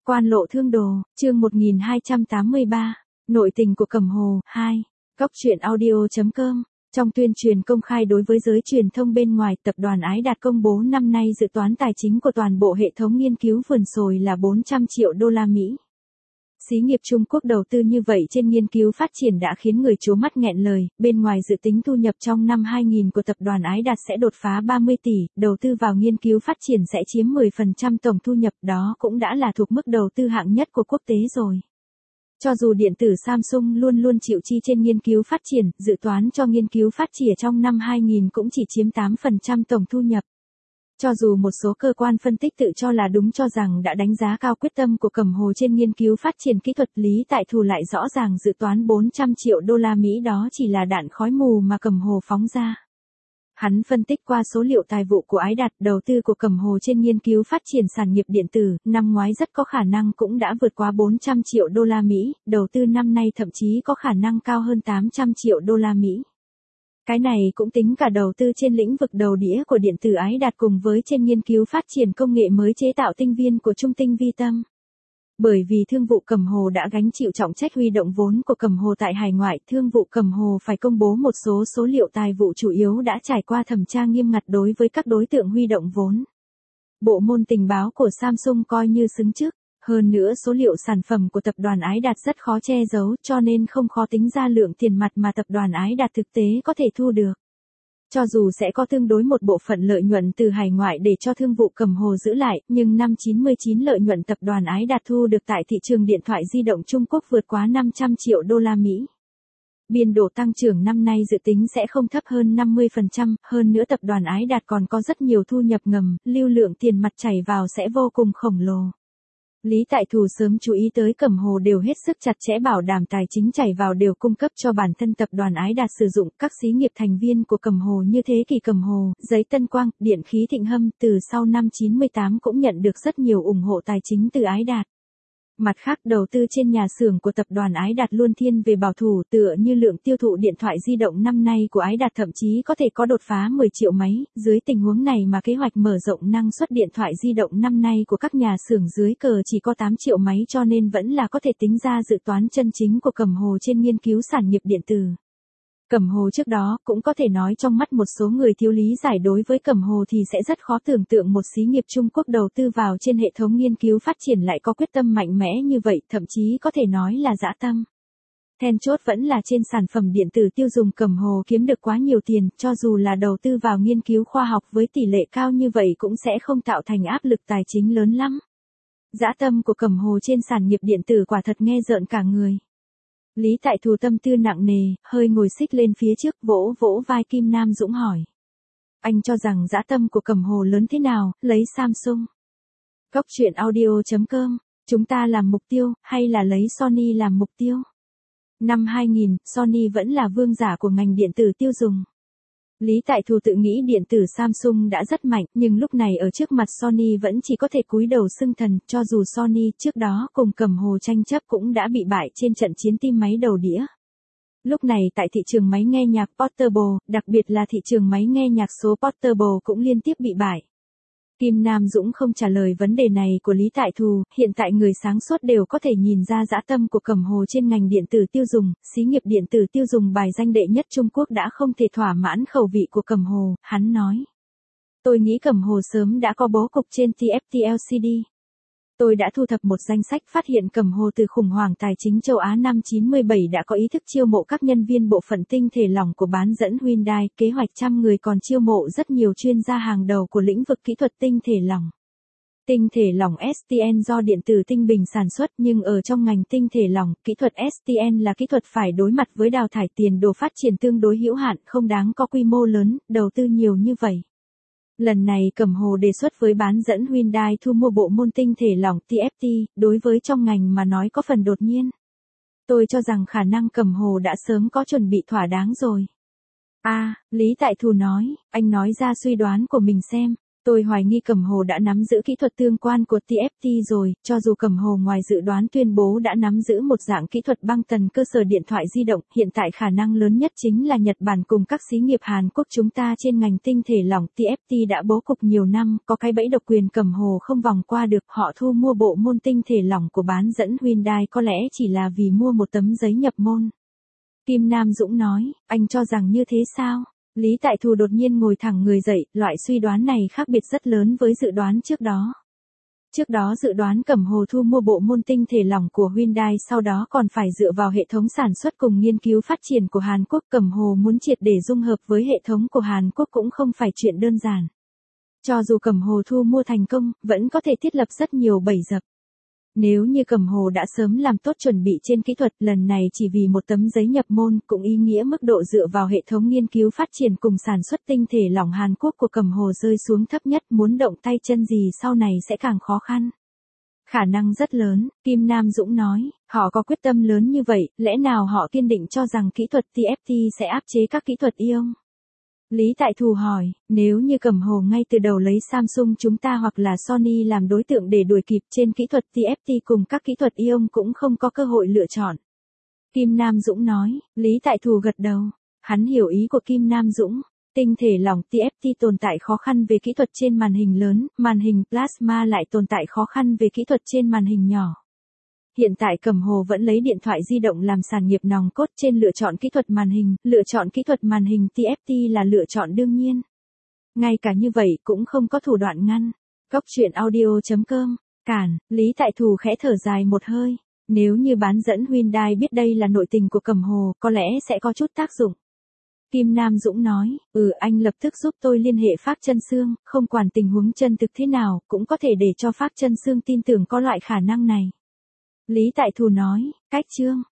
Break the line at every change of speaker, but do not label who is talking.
Quan lộ thương đồ, chương 1283, nội tình của Cẩm Hồ, 2, Cóc truyện audio.com. Trong tuyên truyền công khai đối với giới truyền thông bên ngoài, tập đoàn Ái Đạt công bố năm nay dự toán tài chính của toàn bộ hệ thống nghiên cứu vườn sồi là 400 triệu đô la Mỹ. Xí nghiệp Trung Quốc đầu tư như vậy trên nghiên cứu phát triển đã khiến người trố mắt nghẹn lời. Bên ngoài dự tính thu nhập trong năm 2000 của tập đoàn Ái Đạt sẽ đột phá 30 tỷ, đầu tư vào nghiên cứu phát triển sẽ chiếm 10% tổng thu nhập, đó cũng đã là thuộc mức đầu tư hạng nhất của quốc tế rồi. Cho dù điện tử Samsung luôn luôn chịu chi trên nghiên cứu phát triển, dự toán cho nghiên cứu phát triển trong năm 2000 cũng chỉ chiếm 8% tổng thu nhập. Cho dù một số cơ quan phân tích tự cho là đúng, cho rằng đã đánh giá cao quyết tâm của Cẩm Hồ trên nghiên cứu phát triển kỹ thuật, Lý Tại Thù lại rõ ràng dự toán 400 triệu đô la Mỹ đó chỉ là đạn khói mù mà Cẩm Hồ phóng ra. Hắn phân tích qua số liệu tài vụ của Ái Đạt, đầu tư của Cẩm Hồ trên nghiên cứu phát triển sản nghiệp điện tử, năm ngoái rất có khả năng cũng đã vượt qua 400 triệu đô la Mỹ, đầu tư năm nay thậm chí có khả năng cao hơn 800 triệu đô la Mỹ. Cái này cũng tính cả đầu tư trên lĩnh vực đầu đĩa của điện tử Ái Đạt cùng với trên nghiên cứu phát triển công nghệ mới chế tạo tinh viên của Trung Tinh Vi Tâm. Bởi vì thương vụ Cẩm Hồ đã gánh chịu trọng trách huy động vốn của Cẩm Hồ tại hải ngoại, thương vụ Cẩm Hồ phải công bố một số liệu tài vụ chủ yếu đã trải qua thẩm tra nghiêm ngặt đối với các đối tượng huy động vốn. Bộ môn tình báo của Samsung coi như xứng trước. Hơn nữa số liệu sản phẩm của tập đoàn Ái Đạt rất khó che giấu, cho nên không khó tính ra lượng tiền mặt mà tập đoàn Ái Đạt thực tế có thể thu được. Cho dù sẽ có tương đối một bộ phận lợi nhuận từ hải ngoại để cho thương vụ Cẩm Hồ giữ lại, nhưng năm 99 lợi nhuận tập đoàn Ái Đạt thu được tại thị trường điện thoại di động Trung Quốc vượt quá 500 triệu đô la Mỹ. Biên độ tăng trưởng năm nay dự tính sẽ không thấp hơn 50%, hơn nữa tập đoàn Ái Đạt còn có rất nhiều thu nhập ngầm, lưu lượng tiền mặt chảy vào sẽ vô cùng khổng lồ. Lý Tại Thù sớm chú ý tới Cẩm Hồ đều hết sức chặt chẽ bảo đảm tài chính chảy vào đều cung cấp cho bản thân tập đoàn Ái Đạt sử dụng. Các xí nghiệp thành viên của Cẩm Hồ như Thế Kỷ Cẩm Hồ, Giấy Tân Quang, Điện khí Thịnh Hâm từ sau năm 98 cũng nhận được rất nhiều ủng hộ tài chính từ Ái Đạt. Mặt khác, đầu tư trên nhà xưởng của tập đoàn Ái Đạt luôn thiên về bảo thủ, tựa như lượng tiêu thụ điện thoại di động năm nay của Ái Đạt thậm chí có thể có đột phá 10 triệu máy, dưới tình huống này mà kế hoạch mở rộng năng suất điện thoại di động năm nay của các nhà xưởng dưới cờ chỉ có 8 triệu máy, cho nên vẫn là có thể tính ra dự toán chân chính của Cẩm Hồ trên nghiên cứu sản nghiệp điện tử. Cẩm Hồ trước đó cũng có thể nói trong mắt một số người thiếu lý giải đối với Cẩm Hồ thì sẽ rất khó tưởng tượng một xí nghiệp Trung Quốc đầu tư vào trên hệ thống nghiên cứu phát triển lại có quyết tâm mạnh mẽ như vậy, thậm chí có thể nói là dã tâm. Then chốt vẫn là trên sản phẩm điện tử tiêu dùng Cẩm Hồ kiếm được quá nhiều tiền, cho dù là đầu tư vào nghiên cứu khoa học với tỷ lệ cao như vậy cũng sẽ không tạo thành áp lực tài chính lớn lắm. Dã tâm của Cẩm Hồ trên sản nghiệp điện tử quả thật nghe rợn cả người. Lý Tại Thù tâm tư nặng nề, hơi ngồi xích lên phía trước, vỗ vỗ vai Kim Nam Dũng hỏi. Anh cho rằng dã tâm của Cẩm Hồ lớn thế nào, lấy Samsung? Cóc truyện audio.com, chúng ta làm mục tiêu, hay là lấy Sony làm mục tiêu? Năm 2000, Sony vẫn là vương giả của ngành điện tử tiêu dùng. Lý Tại Thù tự nghĩ điện tử Samsung đã rất mạnh, nhưng lúc này ở trước mặt Sony vẫn chỉ có thể cúi đầu xưng thần, cho dù Sony trước đó cùng Cẩm Hồ tranh chấp cũng đã bị bại trên trận chiến tim máy đầu đĩa. Lúc này tại thị trường máy nghe nhạc Portable, đặc biệt là thị trường máy nghe nhạc số Portable cũng liên tiếp bị bại. Kim Nam Dũng không trả lời vấn đề này của Lý Tại Thù, hiện tại người sáng suốt đều có thể nhìn ra dã tâm của Cẩm Hồ trên ngành điện tử tiêu dùng, xí nghiệp điện tử tiêu dùng bài danh đệ nhất Trung Quốc đã không thể thỏa mãn khẩu vị của Cẩm Hồ, hắn nói. Tôi nghĩ Cẩm Hồ sớm đã có bố cục trên TFT LCD. Tôi đã thu thập một danh sách phát hiện Cẩm Hồ từ khủng hoảng tài chính châu Á năm 97 đã có ý thức chiêu mộ các nhân viên bộ phận tinh thể lỏng của bán dẫn Hyundai, kế hoạch 100 người còn chiêu mộ rất nhiều chuyên gia hàng đầu của lĩnh vực kỹ thuật tinh thể lỏng. Tinh thể lỏng STN do điện tử Tinh Bình sản xuất, nhưng ở trong ngành tinh thể lỏng, kỹ thuật STN là kỹ thuật phải đối mặt với đào thải, tiền đồ phát triển tương đối hữu hạn, không đáng có quy mô lớn, đầu tư nhiều như vậy. Lần này Cẩm Hồ đề xuất với bán dẫn Hyundai thu mua bộ môn tinh thể lỏng TFT, đối với trong ngành mà nói có phần đột nhiên. Tôi cho rằng khả năng Cẩm Hồ đã sớm có chuẩn bị thỏa đáng rồi. Lý Tại Thù nói, anh nói ra suy đoán của mình xem, tôi thấy Cẩm Hồ Tôi hoài nghi Cẩm Hồ đã nắm giữ kỹ thuật tương quan của TFT rồi, cho dù Cẩm Hồ ngoài dự đoán tuyên bố đã nắm giữ một dạng kỹ thuật băng tần cơ sở điện thoại di động, hiện tại khả năng lớn nhất chính là Nhật Bản cùng các xí nghiệp Hàn Quốc chúng ta trên ngành tinh thể lỏng TFT đã bố cục nhiều năm, có cái bẫy độc quyền Cẩm Hồ không vòng qua được, họ thu mua bộ môn tinh thể lỏng của bán dẫn Hyundai có lẽ chỉ là vì mua một tấm giấy nhập môn. Kim Nam Dũng nói, anh cho rằng như thế sao? Lý Tại Thù đột nhiên ngồi thẳng người dậy, loại suy đoán này khác biệt rất lớn với dự đoán trước đó. Trước đó dự đoán Cẩm Hồ thu mua bộ môn tinh thể lỏng của Hyundai, sau đó còn phải dựa vào hệ thống sản xuất cùng nghiên cứu phát triển của Hàn Quốc. Cẩm Hồ muốn triệt để dung hợp với hệ thống của Hàn Quốc cũng không phải chuyện đơn giản. Cho dù Cẩm Hồ thu mua thành công, vẫn có thể thiết lập rất nhiều bẫy dập. Nếu như Cẩm Hồ đã sớm làm tốt chuẩn bị trên kỹ thuật, lần này chỉ vì một tấm giấy nhập môn, cũng ý nghĩa mức độ dựa vào hệ thống nghiên cứu phát triển cùng sản xuất tinh thể lỏng Hàn Quốc của Cẩm Hồ rơi xuống thấp nhất, muốn động tay chân gì sau này sẽ càng khó khăn. Khả năng rất lớn, Kim Nam Dũng nói, họ có quyết tâm lớn như vậy, lẽ nào họ kiên định cho rằng kỹ thuật TFT sẽ áp chế các kỹ thuật ion? Lý Tại Thù hỏi, nếu như Cẩm Hồ ngay từ đầu lấy Samsung chúng ta hoặc là Sony làm đối tượng để đuổi kịp trên kỹ thuật TFT cùng các kỹ thuật ion cũng không có cơ hội lựa chọn. Kim Nam Dũng nói, Lý Tại Thù gật đầu. Hắn hiểu ý của Kim Nam Dũng. Tinh thể lỏng TFT tồn tại khó khăn về kỹ thuật trên màn hình lớn, màn hình plasma lại tồn tại khó khăn về kỹ thuật trên màn hình nhỏ. Hiện tại Cẩm Hồ vẫn lấy điện thoại di động làm sản nghiệp nòng cốt trên lựa chọn kỹ thuật màn hình, lựa chọn kỹ thuật màn hình TFT là lựa chọn đương nhiên. Ngay cả như vậy cũng không có thủ đoạn ngăn. Góc truyện audio.com, cản, Lý Tại Thù khẽ thở dài một hơi. Nếu như bán dẫn Hyundai biết đây là nội tình của Cẩm Hồ, có lẽ sẽ có chút tác dụng. Kim Nam Dũng nói, anh lập tức giúp tôi liên hệ Phác Chân Sương, không quản tình huống chân thực thế nào, cũng có thể để cho Phác Chân Sương tin tưởng có loại khả năng này. Lý Tại Thù nói, cách chương.